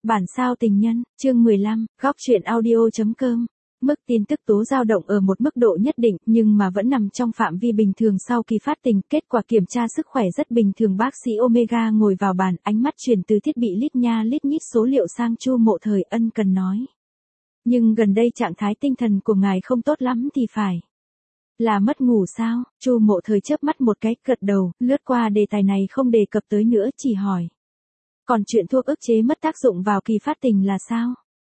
Bản sao tình nhân, chương 15, góc truyện audio.com. Mức tin tức tố dao động ở một mức độ nhất định nhưng mà vẫn nằm trong phạm vi bình thường sau khi phát tình. Kết quả kiểm tra sức khỏe rất bình thường. Bác sĩ Omega ngồi vào bàn, ánh mắt chuyển từ thiết bị lít nha lít nhít số liệu sang Chu Mộ Thời, ân cần nói. Nhưng gần đây trạng thái tinh thần của ngài không tốt lắm thì phải. Là mất ngủ sao? Chu Mộ Thời chớp mắt một cái, gật đầu, lướt qua đề tài này không đề cập tới nữa, chỉ hỏi. Còn chuyện thuốc ức chế mất tác dụng vào kỳ phát tình là sao?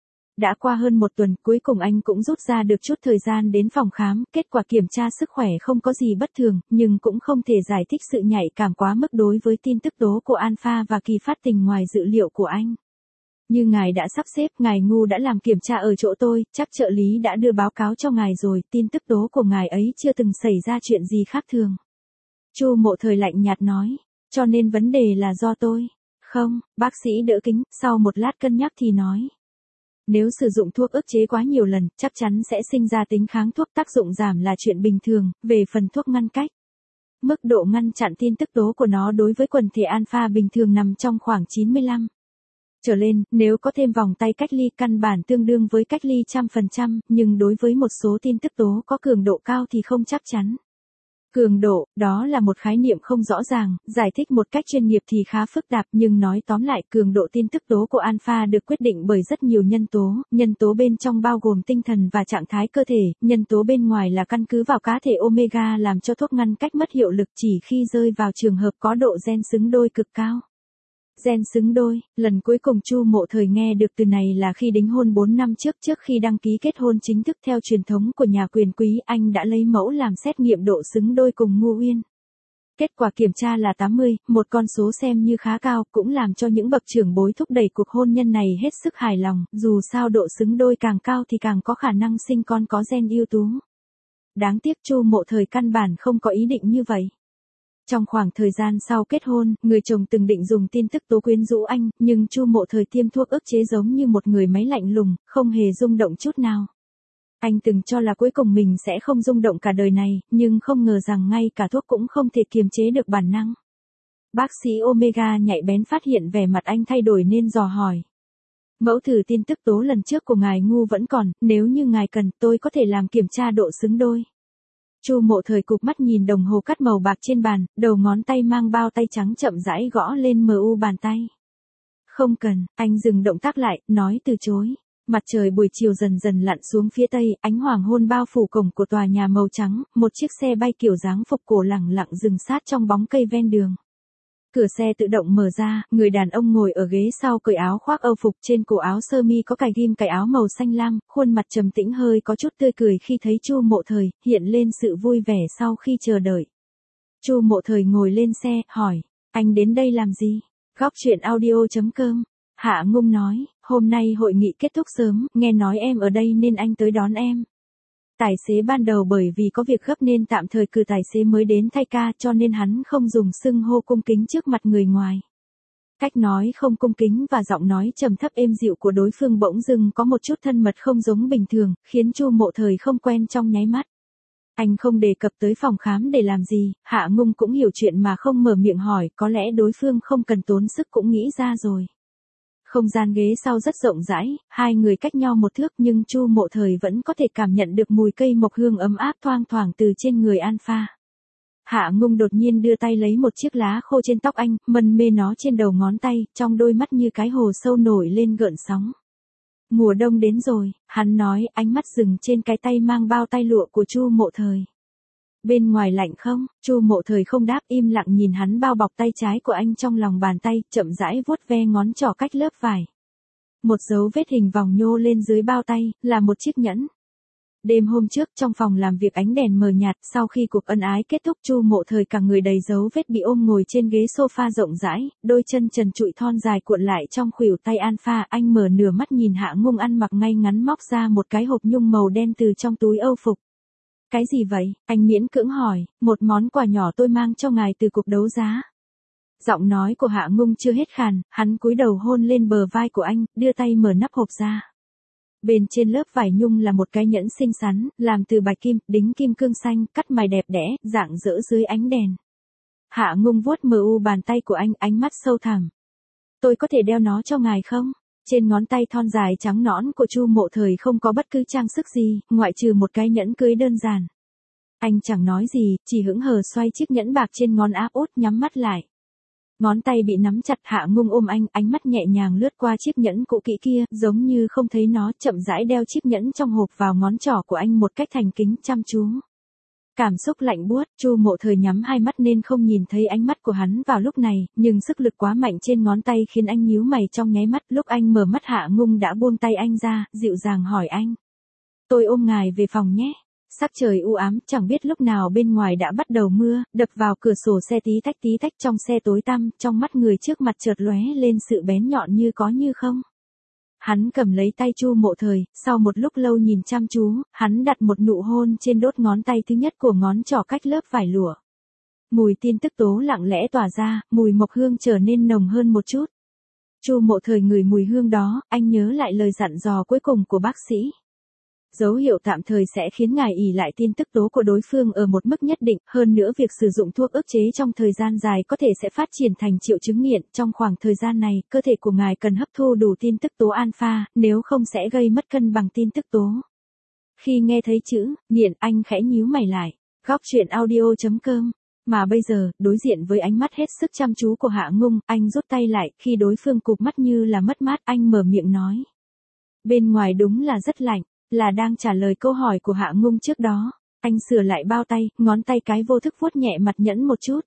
Đã qua hơn một tuần, cuối cùng anh cũng rút ra được chút thời gian đến phòng khám, kết quả kiểm tra sức khỏe không có gì bất thường, nhưng cũng không thể giải thích sự nhạy cảm quá mức đối với tin tức tố của Alpha và kỳ phát tình ngoài dự liệu của anh. Như ngài đã sắp xếp, ngài Ngu đã làm kiểm tra ở chỗ tôi, chắc trợ lý đã đưa báo cáo cho ngài rồi, tin tức tố của ngài ấy chưa từng xảy ra chuyện gì khác thường. Chu Mộ Thời lạnh nhạt nói, cho nên vấn đề là do tôi. Không, bác sĩ đỡ kính, sau một lát cân nhắc thì nói. Nếu sử dụng thuốc ức chế quá nhiều lần, chắc chắn sẽ sinh ra tính kháng thuốc, tác dụng giảm là chuyện bình thường, về phần thuốc ngăn cách. Mức độ ngăn chặn tin tức tố của nó đối với quần thể alpha bình thường nằm trong khoảng 95 trở lên, nếu có thêm vòng tay cách ly căn bản tương đương với cách ly 100%, nhưng đối với một số tin tức tố có cường độ cao thì không chắc chắn. Cường độ, đó là một khái niệm không rõ ràng, giải thích một cách chuyên nghiệp thì khá phức tạp, nhưng nói tóm lại cường độ tin tức tố của alpha được quyết định bởi rất nhiều nhân tố bên trong bao gồm tinh thần và trạng thái cơ thể, nhân tố bên ngoài là căn cứ vào cá thể omega làm cho thuốc ngăn cách mất hiệu lực chỉ khi rơi vào trường hợp có độ gen xứng đôi cực cao. Gen xứng đôi, lần cuối cùng Chu Mộ Thời nghe được từ này là khi đính hôn 4 năm trước khi đăng ký kết hôn chính thức theo truyền thống của nhà quyền quý, anh đã lấy mẫu làm xét nghiệm độ xứng đôi cùng Ngu Uyên. Kết quả kiểm tra là 80, một con số xem như khá cao, cũng làm cho những bậc trưởng bối thúc đẩy cuộc hôn nhân này hết sức hài lòng, dù sao độ xứng đôi càng cao thì càng có khả năng sinh con có gen ưu tú. Đáng tiếc Chu Mộ Thời căn bản không có ý định như vậy. Trong khoảng thời gian sau kết hôn, người chồng từng định dùng tin tức tố quyến rũ anh, nhưng Chu Mộ Thời tiêm thuốc ức chế giống như một người máy lạnh lùng, không hề rung động chút nào. Anh từng cho là cuối cùng mình sẽ không rung động cả đời này, nhưng không ngờ rằng ngay cả thuốc cũng không thể kiềm chế được bản năng. Bác sĩ Omega nhạy bén phát hiện vẻ mặt anh thay đổi nên dò hỏi. Mẫu thử tin tức tố lần trước của ngài Ngu vẫn còn, nếu như ngài cần tôi có thể làm kiểm tra độ xứng đôi. Chu Mộ Thời cụp mắt nhìn đồng hồ cắt màu bạc trên bàn, đầu ngón tay mang bao tay trắng chậm rãi gõ lên mu bàn tay. Không cần, anh dừng động tác lại, nói từ chối. Mặt trời buổi chiều dần dần lặn xuống phía tây, ánh hoàng hôn bao phủ cổng của tòa nhà màu trắng, một chiếc xe bay kiểu dáng phục cổ lẳng lặng dừng sát trong bóng cây ven đường. Cửa xe tự động mở ra, người đàn ông ngồi ở ghế sau cởi áo khoác Âu phục, trên cổ áo sơ mi có cài ghim cài áo màu xanh lam, khuôn mặt trầm tĩnh hơi có chút tươi cười khi thấy Chu Mộ Thời, hiện lên sự vui vẻ sau khi chờ đợi. Chu Mộ Thời ngồi lên xe, hỏi, anh đến đây làm gì? Góc truyện audio.com. Hạ Ngung nói, hôm nay hội nghị kết thúc sớm, nghe nói em ở đây nên anh tới đón em. Tài xế ban đầu bởi vì có việc gấp nên tạm thời cử tài xế mới đến thay ca, cho nên hắn không dùng xưng hô cung kính trước mặt người ngoài. Cách nói không cung kính và giọng nói trầm thấp êm dịu của đối phương bỗng dưng có một chút thân mật không giống bình thường, khiến Chu Mộ Thời không quen trong nháy mắt. Anh không đề cập tới phòng khám để làm gì, Hạ Ngung cũng hiểu chuyện mà không mở miệng hỏi, có lẽ đối phương không cần tốn sức cũng nghĩ ra rồi. Không gian ghế sau rất rộng rãi, hai người cách nhau một thước nhưng Chu Mộ Thời vẫn có thể cảm nhận được mùi cây mộc hương ấm áp thoang thoảng từ trên người Alpha. Hạ Ngung đột nhiên đưa tay lấy một chiếc lá khô trên tóc anh, mân mê nó trên đầu ngón tay, trong đôi mắt như cái hồ sâu nổi lên gợn sóng. Mùa đông đến rồi, hắn nói, ánh mắt dừng trên cái tay mang bao tay lụa của Chu Mộ Thời. Bên ngoài lạnh không? Chu Mộ Thời không đáp, im lặng nhìn hắn bao bọc tay trái của anh trong lòng bàn tay, chậm rãi vuốt ve ngón trỏ cách lớp vải. Một dấu vết hình vòng nhô lên dưới bao tay, là một chiếc nhẫn. Đêm hôm trước trong phòng làm việc ánh đèn mờ nhạt, sau khi cuộc ân ái kết thúc Chu Mộ Thời cả người đầy dấu vết bị ôm ngồi trên ghế sofa rộng rãi, đôi chân trần trụi thon dài cuộn lại trong khuỷu tay Alpha, anh mở nửa mắt nhìn Hạ Ngung ăn mặc ngay ngắn móc ra một cái hộp nhung màu đen từ trong túi Âu phục. Cái gì vậy? Anh miễn cưỡng hỏi, một món quà nhỏ tôi mang cho ngài từ cuộc đấu giá. Giọng nói của Hạ Ngung chưa hết khàn, hắn cúi đầu hôn lên bờ vai của anh, đưa tay mở nắp hộp ra. Bên trên lớp vải nhung là một cái nhẫn xinh xắn, làm từ bạch kim, đính kim cương xanh, cắt mài đẹp đẽ, rạng rỡ dưới ánh đèn. Hạ Ngung vuốt mu bàn tay của anh, ánh mắt sâu thẳm. Tôi có thể đeo nó cho ngài không? Trên ngón tay thon dài trắng nõn của Chu Mộ Thời không có bất cứ trang sức gì, ngoại trừ một cái nhẫn cưới đơn giản. Anh chẳng nói gì, chỉ hững hờ xoay chiếc nhẫn bạc trên ngón áp út nhắm mắt lại. Ngón tay bị nắm chặt, Hạ Ngung ôm anh, ánh mắt nhẹ nhàng lướt qua chiếc nhẫn cũ kỹ kia, giống như không thấy nó, chậm rãi đeo chiếc nhẫn trong hộp vào ngón trỏ của anh một cách thành kính chăm chú. Cảm xúc lạnh buốt, Chu Mộ Thời nhắm hai mắt nên không nhìn thấy ánh mắt của hắn vào lúc này, nhưng sức lực quá mạnh trên ngón tay khiến anh nhíu mày trong nháy mắt. Lúc anh mở mắt, Hạ Ngung đã buông tay anh ra, dịu dàng hỏi anh. Tôi ôm ngài về phòng nhé. Sắc trời u ám, chẳng biết lúc nào bên ngoài đã bắt đầu mưa, đập vào cửa sổ xe tí tách trong xe tối tăm, trong mắt người trước mặt chợt lóe lên sự bén nhọn như có như không. Hắn cầm lấy tay Chu Mộ Thời, sau một lúc lâu nhìn chăm chú, hắn đặt một nụ hôn trên đốt ngón tay thứ nhất của ngón trỏ cách lớp vải lụa. Mùi tin tức tố lặng lẽ tỏa ra, mùi mộc hương trở nên nồng hơn một chút. Chu Mộ Thời ngửi mùi hương đó, anh nhớ lại lời dặn dò cuối cùng của bác sĩ. Dấu hiệu tạm thời sẽ khiến ngài ỷ lại tin tức tố của đối phương ở một mức nhất định, hơn nữa việc sử dụng thuốc ức chế trong thời gian dài có thể sẽ phát triển thành triệu chứng nghiện. Trong khoảng thời gian này, cơ thể của ngài cần hấp thu đủ tin tức tố alpha, nếu không sẽ gây mất cân bằng tin tức tố. Khi nghe thấy chữ nghiện, anh khẽ nhíu mày lại. Góc truyện audio.com. Mà bây giờ, đối diện với ánh mắt hết sức chăm chú của Hạ Ngung, anh rút tay lại, khi đối phương cụp mắt như là mất mát, anh mở miệng nói. Bên ngoài đúng là rất lạnh. Là đang trả lời câu hỏi của Hạ Ngung trước đó. Anh sửa lại bao tay, ngón tay cái vô thức vuốt nhẹ mặt nhẫn một chút.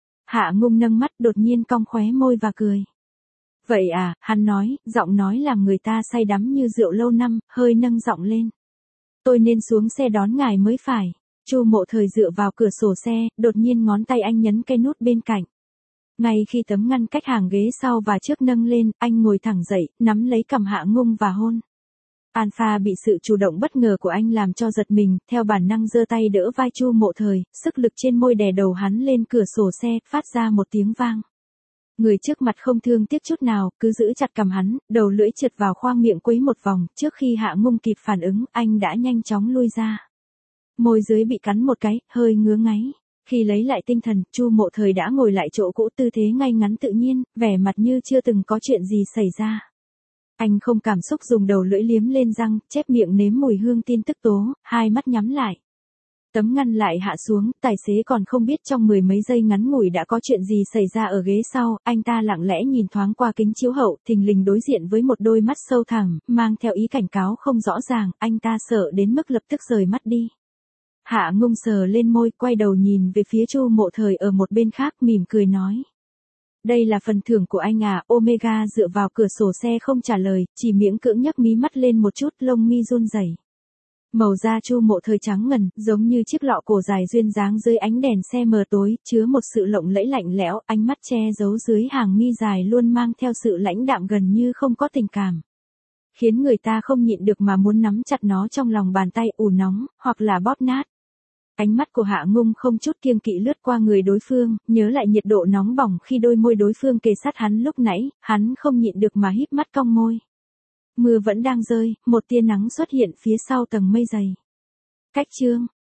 Hạ Ngung nâng mắt, đột nhiên cong khóe môi và cười. Vậy à, hắn nói, giọng nói làm người ta say đắm như rượu lâu năm, hơi nâng giọng lên. Tôi nên xuống xe đón ngài mới phải. Chu Mộ Thời dựa vào cửa sổ xe, đột nhiên ngón tay anh nhấn cái nút bên cạnh. Ngay khi tấm ngăn cách hàng ghế sau và trước nâng lên, anh ngồi thẳng dậy, nắm lấy cằm Hạ Ngung và hôn. Alpha bị sự chủ động bất ngờ của anh làm cho giật mình, theo bản năng giơ tay đỡ vai Chu Mộ Thời, sức lực trên môi đè đầu hắn lên cửa sổ xe, phát ra một tiếng vang. Người trước mặt không thương tiếc chút nào, cứ giữ chặt cằm hắn, đầu lưỡi trượt vào khoang miệng quấy một vòng, trước khi Hạ Ngung kịp phản ứng, anh đã nhanh chóng lui ra. Môi dưới bị cắn một cái, hơi ngứa ngáy. Khi lấy lại tinh thần, Chu Mộ Thời đã ngồi lại chỗ cũ, tư thế ngay ngắn tự nhiên, vẻ mặt như chưa từng có chuyện gì xảy ra. Anh không cảm xúc, dùng đầu lưỡi liếm lên răng, chép miệng nếm mùi hương tin tức tố, hai mắt nhắm lại. Tấm ngăn lại hạ xuống, tài xế còn không biết trong mười mấy giây ngắn ngủi đã có chuyện gì xảy ra ở ghế sau, anh ta lặng lẽ nhìn thoáng qua kính chiếu hậu, thình lình đối diện với một đôi mắt sâu thẳm, mang theo ý cảnh cáo không rõ ràng, anh ta sợ đến mức lập tức rời mắt đi. Hạ Ngung sờ lên môi, quay đầu nhìn về phía Chu Mộ Thời ở một bên khác, mỉm cười nói. Đây là phần thưởng của anh à. Omega dựa vào cửa sổ xe không trả lời, chỉ miễn cưỡng nhấc mí mắt lên một chút, lông mi run rẩy. Màu da Chu Mộ Thời trắng ngần, giống như chiếc lọ cổ dài duyên dáng dưới ánh đèn xe mờ tối, chứa một sự lộng lẫy lạnh lẽo, ánh mắt che giấu dưới hàng mi dài luôn mang theo sự lãnh đạm gần như không có tình cảm. Khiến người ta không nhịn được mà muốn nắm chặt nó trong lòng bàn tay, ủ nóng, hoặc là bóp nát. Ánh mắt của Hạ Ngung không chút kiêng kỵ lướt qua người đối phương, nhớ lại nhiệt độ nóng bỏng khi đôi môi đối phương kề sát hắn lúc nãy, hắn không nhịn được mà híp mắt cong môi. Mưa vẫn đang rơi, một tia nắng xuất hiện phía sau tầng mây dày. Cách chương